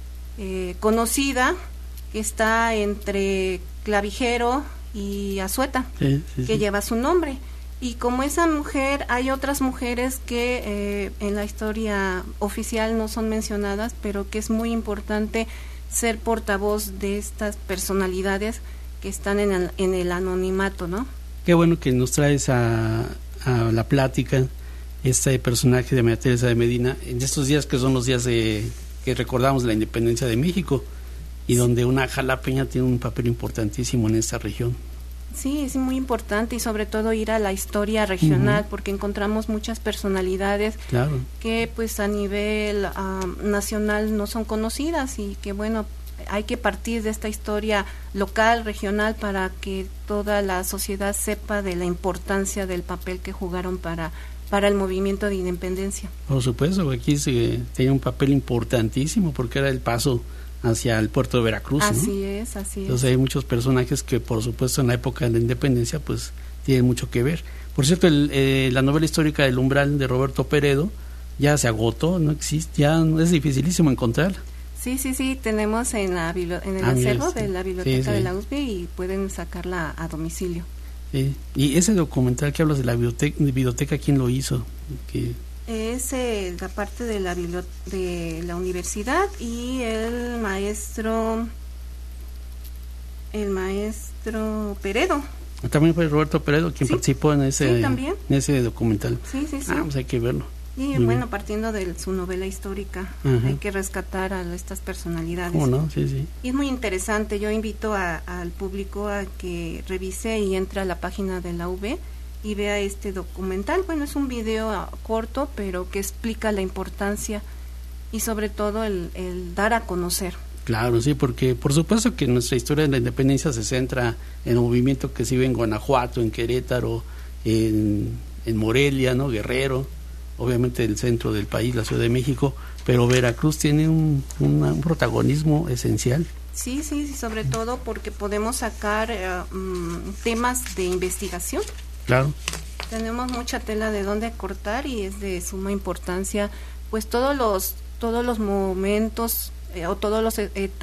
[SPEAKER 7] conocida que está entre Clavijero y Azueta, que lleva su nombre. Y como esa mujer, hay otras mujeres que en la historia oficial no son mencionadas, pero que es muy importante ser portavoz de estas personalidades que están en el anonimato, ¿no?
[SPEAKER 3] Qué bueno que nos traes a la plática este personaje de María Teresa de Medina en estos días que son los días que recordamos la independencia de México, y donde una jalapeña tiene un papel importantísimo en esta región.
[SPEAKER 7] Sí, es muy importante, y sobre todo ir a la historia regional, porque encontramos muchas personalidades que pues a nivel nacional no son conocidas, y que bueno, hay que partir de esta historia local, regional, para que toda la sociedad sepa de la importancia del papel que jugaron para el movimiento de independencia.
[SPEAKER 3] Por supuesto, aquí tenía un papel importantísimo porque era el paso hacia el puerto de Veracruz, ¿no?
[SPEAKER 7] Así es.
[SPEAKER 3] Entonces hay muchos personajes que por supuesto en la época de la independencia pues tienen mucho que ver. Por cierto, la novela histórica del Umbral de Roberto Peredo ya se agotó, no existe, ya es dificilísimo encontrarla.
[SPEAKER 7] Sí, tenemos en el acervo de la biblioteca de la USBI, y pueden sacarla a domicilio.
[SPEAKER 3] Sí. Y ese documental que hablas de la biblioteca, ¿quién lo hizo?
[SPEAKER 7] Es la parte de la universidad, y el maestro Peredo.
[SPEAKER 3] También fue Roberto Peredo quien participó en ese documental.
[SPEAKER 7] Sí.
[SPEAKER 3] Pues hay que verlo.
[SPEAKER 7] Y
[SPEAKER 3] Muy
[SPEAKER 7] bueno,
[SPEAKER 3] bien.
[SPEAKER 7] Partiendo de su novela histórica, hay que rescatar a estas personalidades.
[SPEAKER 3] ¿Cómo no? Sí.
[SPEAKER 7] Y es muy interesante. Yo invito al público a que revise y entre a la página de la UB y vea este documental. Bueno, es un video corto, pero que explica la importancia y sobre todo el dar a conocer.
[SPEAKER 3] Claro, sí, porque por supuesto que nuestra historia de la independencia se centra en el movimiento que se vive en Guanajuato, en Querétaro, en Morelia, ¿no? Guerrero, obviamente el centro del país, la Ciudad de México, pero Veracruz tiene un protagonismo esencial.
[SPEAKER 7] Sí, sobre todo porque podemos sacar temas de investigación. Claro. Tenemos mucha tela de dónde cortar, y es de suma importancia, pues todos los momentos o todas las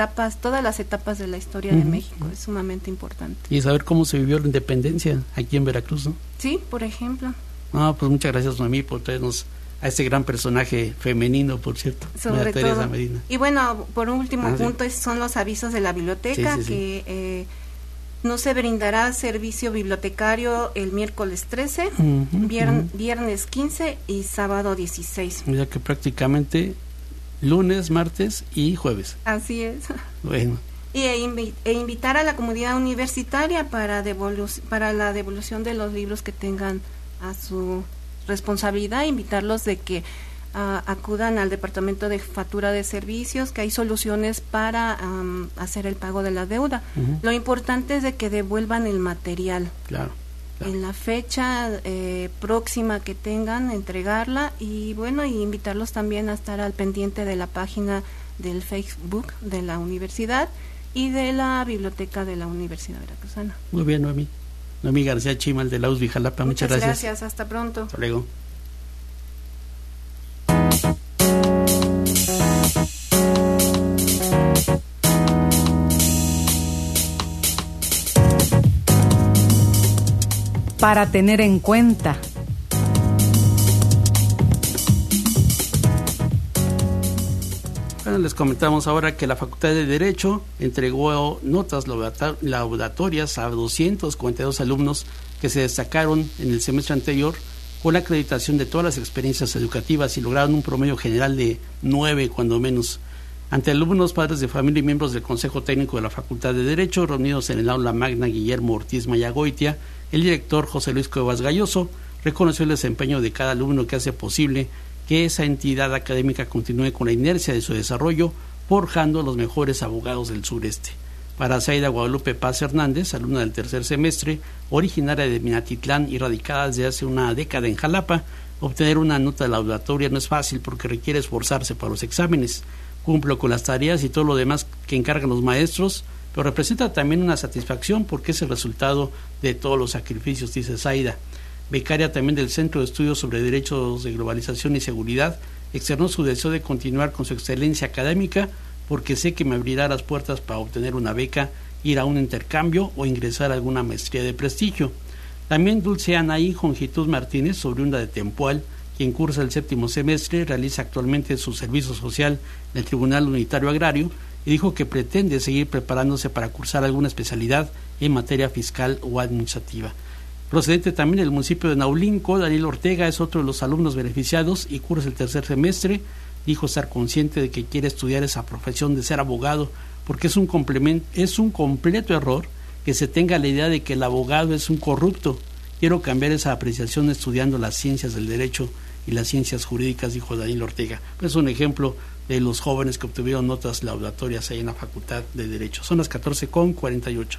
[SPEAKER 7] etapas de la historia de México, es sumamente importante.
[SPEAKER 3] Y saber cómo se vivió la independencia aquí en Veracruz, ¿no?
[SPEAKER 7] Sí, por ejemplo.
[SPEAKER 3] Pues muchas gracias, Noemí, por traernos a este gran personaje femenino, por cierto,
[SPEAKER 7] María
[SPEAKER 3] Teresa Medina.
[SPEAKER 7] Y bueno, por un último punto, son los avisos de la biblioteca, que no se brindará servicio bibliotecario el miércoles 13, viernes 15 y sábado 16.
[SPEAKER 3] Mira que prácticamente lunes, martes y jueves.
[SPEAKER 7] Así es.
[SPEAKER 3] Bueno.
[SPEAKER 7] E invitar a la comunidad universitaria para la devolución de los libros que tengan a su responsabilidad, invitarlos de que acudan al Departamento de Jefatura de Servicios, que hay soluciones para hacer el pago de la deuda. Lo importante es de que devuelvan el material. Claro. En la fecha próxima que tengan, entregarla, y bueno, y invitarlos también a estar al pendiente de la página del Facebook de la universidad y de la biblioteca de la Universidad Veracruzana.
[SPEAKER 3] Muy bien, Noemí García Chimal de la USBI Jalapa, muchas gracias.
[SPEAKER 7] Hasta pronto.
[SPEAKER 3] Hasta luego.
[SPEAKER 2] Para tener en cuenta.
[SPEAKER 3] Bueno, les comentamos ahora que la Facultad de Derecho entregó notas laudatorias a 242 alumnos que se destacaron en el semestre anterior con la acreditación de todas las experiencias educativas y lograron un promedio general de 9 cuando menos. Ante alumnos, padres de familia y miembros del Consejo Técnico de la Facultad de Derecho, reunidos en el aula magna Guillermo Ortiz Mayagoitia, el director José Luis Cuevas Galloso reconoció el desempeño de cada alumno que hace posible que esa entidad académica continúe con la inercia de su desarrollo, forjando los mejores abogados del sureste. Para Zaida Guadalupe Paz Hernández, alumna del tercer semestre, originaria de Minatitlán y radicada desde hace una década en Jalapa, obtener una nota laudatoria no es fácil porque requiere esforzarse para los exámenes. Cumplo con las tareas y todo lo demás que encargan los maestros, pero representa también una satisfacción porque es el resultado de todos los sacrificios, dice Zaida. Becaria también del Centro de Estudios sobre Derechos de Globalización y Seguridad, externó su deseo de continuar con su excelencia académica porque sé que me abrirá las puertas para obtener una beca, ir a un intercambio o ingresar a alguna maestría de prestigio. También Dulce Anaí Jongitud Martínez, oriunda de Tempual, quien cursa el 7º semestre, realiza actualmente su servicio social en el Tribunal Unitario Agrario y dijo que pretende seguir preparándose para cursar alguna especialidad en materia fiscal o administrativa. Procedente también del municipio de Naulinco, Daniel Ortega es otro de los alumnos beneficiados y cursa el tercer semestre. Dijo estar consciente de que quiere estudiar esa profesión de ser abogado porque es un completo error que se tenga la idea de que el abogado es un corrupto. Quiero cambiar esa apreciación estudiando las ciencias del derecho y las ciencias jurídicas, dijo Daniel Ortega. Es un ejemplo de los jóvenes que obtuvieron notas laudatorias ahí en la Facultad de Derecho. Son las 14:48.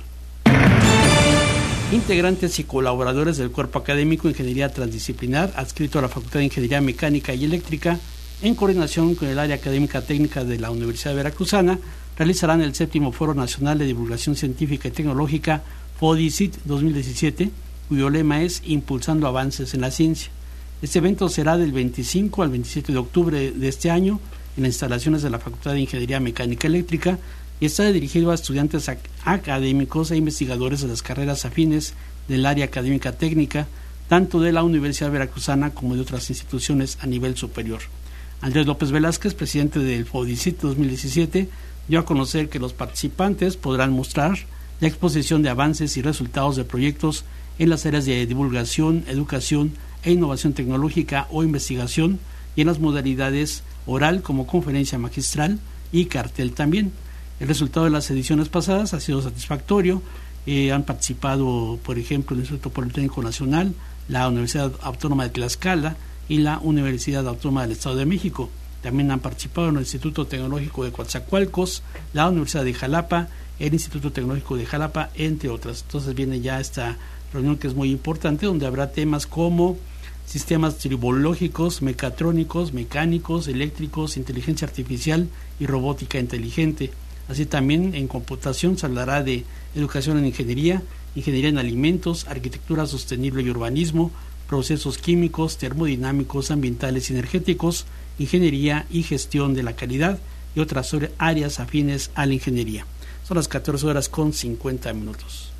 [SPEAKER 3] Integrantes y colaboradores del Cuerpo Académico Ingeniería Transdisciplinar, adscrito a la Facultad de Ingeniería Mecánica y Eléctrica, en coordinación con el Área Académica Técnica de la Universidad Veracruzana, realizarán el 7º Foro Nacional de Divulgación Científica y Tecnológica, FODICIT 2017, cuyo lema es Impulsando Avances en la Ciencia. Este evento será del 25 al 27 de octubre de este año en las instalaciones de la Facultad de Ingeniería Mecánica y Eléctrica, y está dirigido a estudiantes académicos e investigadores de las carreras afines del área académica técnica, tanto de la Universidad Veracruzana como de otras instituciones a nivel superior. Andrés López Velázquez, presidente del FODICIT 2017, dio a conocer que los participantes podrán mostrar la exposición de avances y resultados de proyectos en las áreas de divulgación, educación e innovación tecnológica o investigación, y en las modalidades oral como conferencia magistral y cartel también. El resultado de las ediciones pasadas ha sido satisfactorio. Han participado, por ejemplo, el Instituto Politécnico Nacional, la Universidad Autónoma de Tlaxcala y la Universidad Autónoma del Estado de México. También han participado en el Instituto Tecnológico de Coatzacoalcos, la Universidad de Jalapa, el Instituto Tecnológico de Jalapa, entre otras. Entonces viene ya esta reunión que es muy importante, donde habrá temas como sistemas tribológicos, mecatrónicos, mecánicos, eléctricos, inteligencia artificial y robótica inteligente. Así también en computación se hablará de educación en ingeniería, ingeniería en alimentos, arquitectura sostenible y urbanismo, procesos químicos, termodinámicos, ambientales y energéticos, ingeniería y gestión de la calidad y otras áreas afines a la ingeniería. Son las 14:50.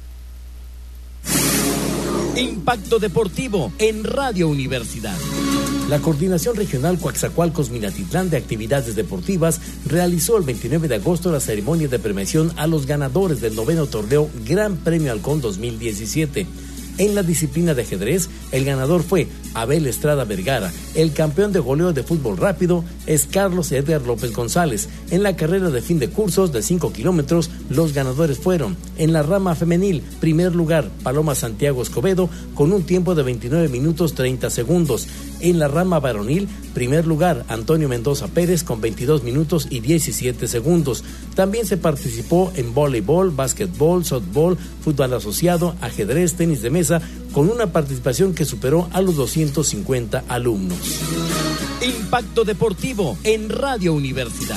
[SPEAKER 8] Impacto Deportivo en Radio Universidad. La Coordinación Regional Coatzacoalcos-Minatitlán de Actividades Deportivas realizó el 29 de agosto la ceremonia de premiación a los ganadores del 9º torneo Gran Premio Halcón 2017. En la disciplina de ajedrez, el ganador fue Abel Estrada Vergara. El campeón de goleo de fútbol rápido es Carlos Edgar López González. En la carrera de fin de cursos de 5 kilómetros, los ganadores fueron: en la rama femenil, primer lugar, Paloma Santiago Escobedo, con un tiempo de 29 minutos 30 segundos. En la rama varonil, primer lugar, Antonio Mendoza Pérez, con 22 minutos y 17 segundos. También se participó en voleibol, básquetbol, softball, fútbol asociado, ajedrez, tenis de mesa, con una participación que superó a los 250 alumnos. Impacto Deportivo en Radio Universidad.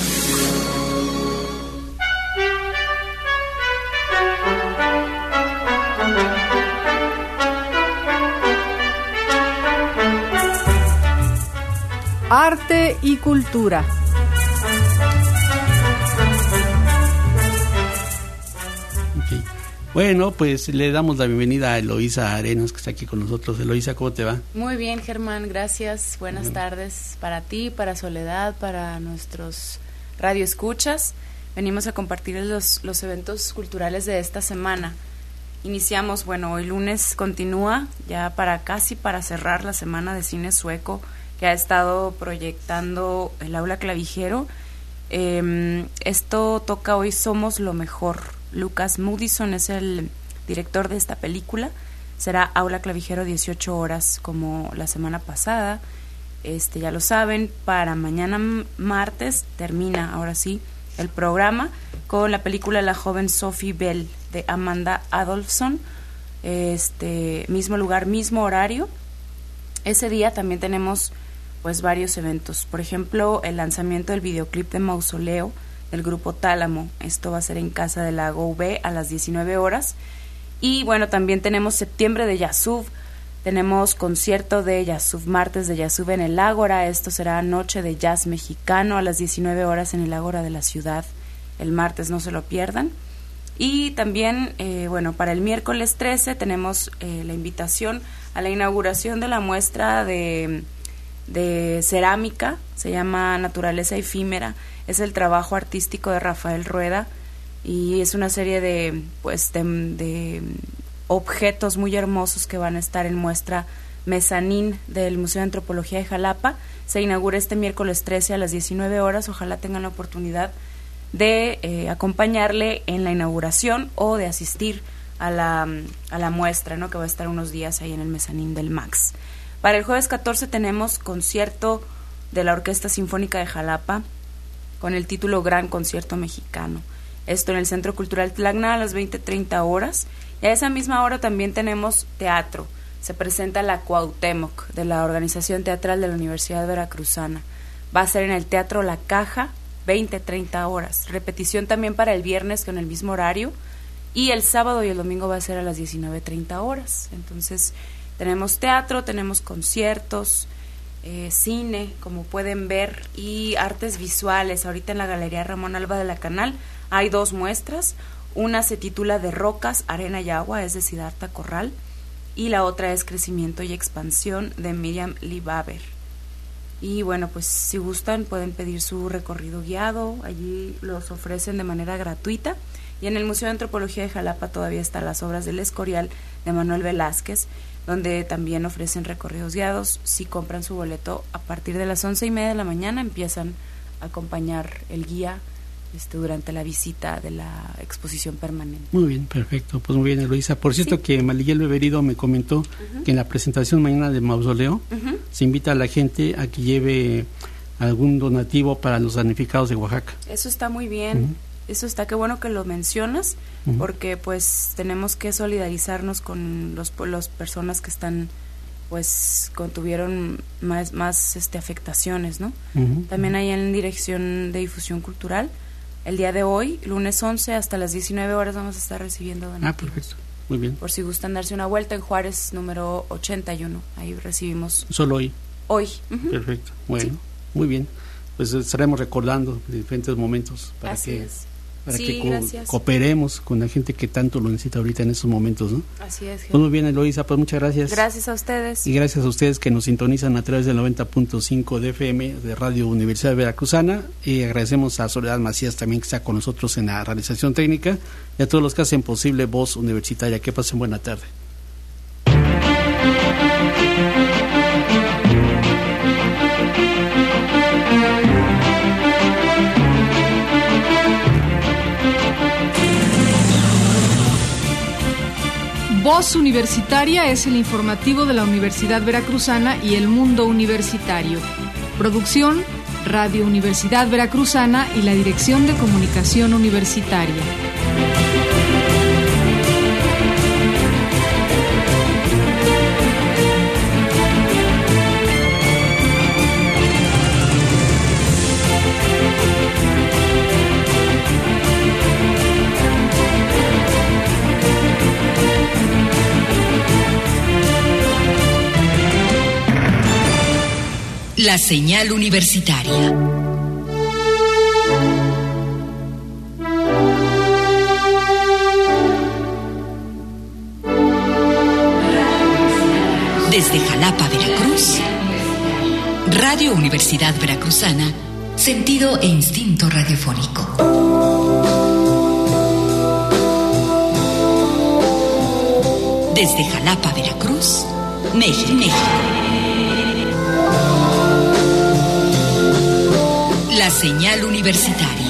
[SPEAKER 2] Arte y cultura.
[SPEAKER 3] Okay. Bueno, pues le damos la bienvenida a Eloísa Arenas, que está aquí con nosotros. Eloísa, ¿cómo te va?
[SPEAKER 9] Muy bien, Germán, gracias. Buenas tardes para ti, para Soledad, para nuestros Radio Escuchas. Venimos a compartir los eventos culturales de esta semana. Iniciamos, hoy lunes continúa, ya casi para cerrar la semana de cine sueco que ha estado proyectando el Aula Clavijero. Esto toca hoy Somos lo Mejor. Lucas Moodysson es el director de esta película. Será Aula Clavijero 18 horas como la semana pasada. Ya lo saben, para mañana martes termina, ahora sí, el programa con la película La joven Sophie Bell de Amanda Adolfson. Mismo lugar, mismo horario. Ese día también tenemos varios eventos. Por ejemplo, el lanzamiento del videoclip de Mausoleo del grupo Tálamo. Esto va a ser en Casa del Lago V a las 19 horas. Y también tenemos septiembre de Yasuv. Tenemos concierto de Yasuv, martes de Yasuv en el Ágora. Esto será noche de jazz mexicano a las 19 horas en el Ágora de la ciudad. El martes, no se lo pierdan. Y también, para el miércoles 13 tenemos la invitación a la inauguración de la muestra de cerámica. Se llama Naturaleza Efímera. Es el trabajo artístico de Rafael Rueda y es una serie de objetos muy hermosos que van a estar en muestra mezanín del Museo de Antropología de Jalapa. Se inaugura este miércoles 13 a las 19 horas. Ojalá tengan la oportunidad de acompañarle en la inauguración o de asistir a la muestra, ¿no?, que va a estar unos días ahí en el mezanín del MAX. Para el jueves 14 tenemos concierto de la Orquesta Sinfónica de Jalapa con el título Gran Concierto Mexicano. Esto en el Centro Cultural Tlacna a las 20:30 horas. Y a esa misma hora también tenemos teatro. Se presenta la Cuauhtémoc de la Organización Teatral de la Universidad Veracruzana. Va a ser en el Teatro La Caja, 20:30 horas. Repetición también para el viernes con el mismo horario. Y el sábado y el domingo va a ser a las 19:30 horas. Entonces, tenemos teatro, tenemos conciertos, cine, como pueden ver, y artes visuales. Ahorita en la Galería Ramón Alba de la Canal hay 2 muestras. Una se titula De Rocas, Arena y Agua, es de Siddhartha Corral, y la otra es Crecimiento y Expansión de Miriam Libaber. Y si gustan pueden pedir su recorrido guiado, allí los ofrecen de manera gratuita. Y en el Museo de Antropología de Jalapa todavía están las obras del Escorial de Manuel Velázquez, donde también ofrecen recorridos guiados. Si compran su boleto a partir de las 11:30 de la mañana empiezan a acompañar el guía durante la visita de la exposición permanente.
[SPEAKER 3] Muy bien, perfecto. Pues muy bien, Eloisa. Por cierto, que Maliguel Beberido me comentó que en la presentación mañana de Mausoleo se invita a la gente a que lleve algún donativo para los damnificados de Oaxaca.
[SPEAKER 9] Eso está muy bien. Eso está, qué bueno que lo mencionas, porque tenemos que solidarizarnos con las personas que están tuvieron más afectaciones, ¿no? También hay en Dirección de Difusión Cultural. El día de hoy, lunes 11, hasta las 19 horas vamos a estar recibiendo donativos.
[SPEAKER 3] Perfecto. Muy bien.
[SPEAKER 9] Por si gustan darse una vuelta en Juárez, número 81. Ahí recibimos.
[SPEAKER 3] ¿Solo hoy?
[SPEAKER 9] Hoy.
[SPEAKER 3] Perfecto. Bueno, sí. Muy bien. Pues estaremos recordando diferentes momentos para que cooperemos con la gente que tanto lo necesita ahorita en estos momentos, ¿no?
[SPEAKER 9] Así es.
[SPEAKER 3] Pues muy bien, Eloisa, pues muchas gracias.
[SPEAKER 9] Gracias a ustedes.
[SPEAKER 3] Y gracias a ustedes que nos sintonizan a través del 90.5 de FM de Radio Universidad Veracruzana. Y agradecemos a Soledad Macías también que está con nosotros en la realización técnica y a todos los que hacen posible Voz Universitaria. Que pasen buena tarde.
[SPEAKER 2] Voz Universitaria es el informativo de la Universidad Veracruzana y el mundo universitario. Producción, Radio Universidad Veracruzana y la Dirección de Comunicación Universitaria.
[SPEAKER 10] La señal universitaria. Desde Jalapa, Veracruz, Radio Universidad Veracruzana Sentido e instinto radiofónico. Desde Jalapa, Veracruz, México. La señal universitaria.